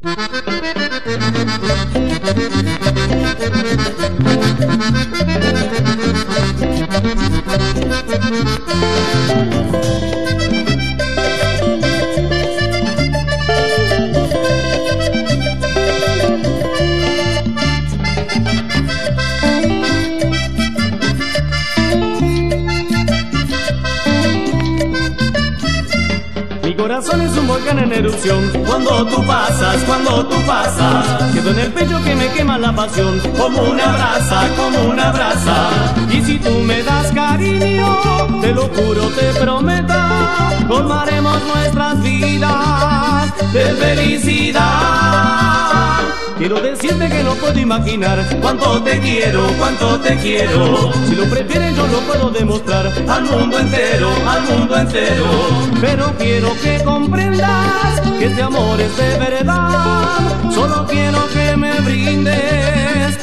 Mi corazón es un volcán en erupción. Cuando tú pasas, quedo en el pecho que me quema la pasión, como una brasa, como una brasa. Y si tú me das cariño, te lo juro, te prometo, colmaremos nuestras vidas de felicidad. Quiero decirte que no puedo imaginar cuánto te quiero, cuánto te quiero. Si lo prefieres yo lo puedo demostrar al mundo entero, al mundo entero. Pero quiero que comprendas que este amor es de verdad. Solo quiero que me brindes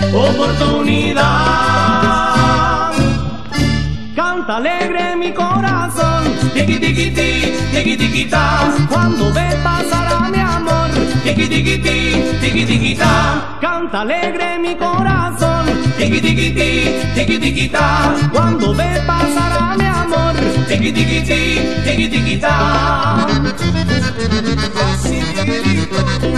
oportunidad. Canta alegre mi corazón, tiqui tiqui ti, tiqui tiqui ta. Cuando ve pasar a mi amor, tiqui tiqui ti, tiqui tiqui ta. Canta alegre mi corazón, tiqui tiqui ti, tiqui tiqui ta. Cuando ve pasar a mi amor, tiqui tiqui ti, tiqui tiqui ta. Así Miguelito.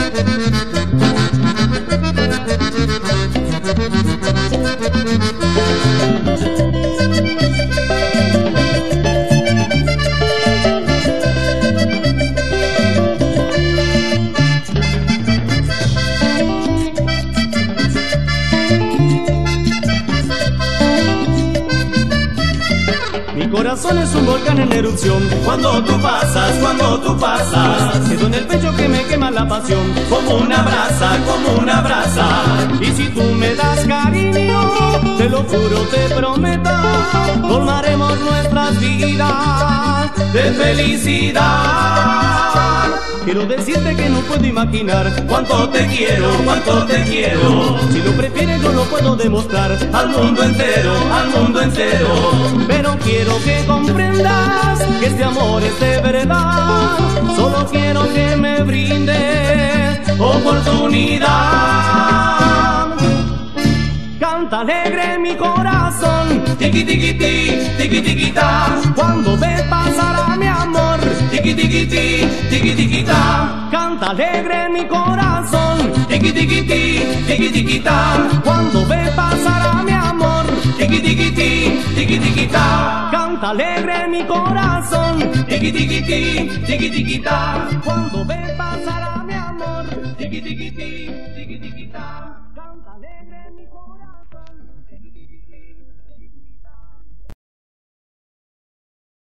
Mi corazón es un volcán en erupción. Cuando tú pasas, quedo en el pecho que me quema la pasión, como una brasa, como una brasa. Y si tú me das cariño, te lo juro, te prometo, colmaremos nuestras vidas de felicidad. Quiero decirte que no puedo imaginar cuánto te quiero, cuánto te quiero. Si lo prefieres yo lo puedo demostrar al mundo entero, al mundo entero. Pero quiero que comprendas que este amor es de verdad. Solo quiero que me brindes oportunidad. Canta alegre mi corazón, tiqui tiqui ti, tiqui tiqui ta. Cuando ve pasar a mi amor, tiqui tiqui ti, tiqui tiqui ta. Canta alegre mi corazón, tiqui tiqui ti, tiqui tiqui ta. Cuando ve pasar a mi amor, tiqui tiqui ti, tiqui tiqui ta. Canta alegre mi corazón, tiqui tiqui ti, tiqui tiqui ta. Cuando ve pasar a mi amor, tiqui tiqui ti.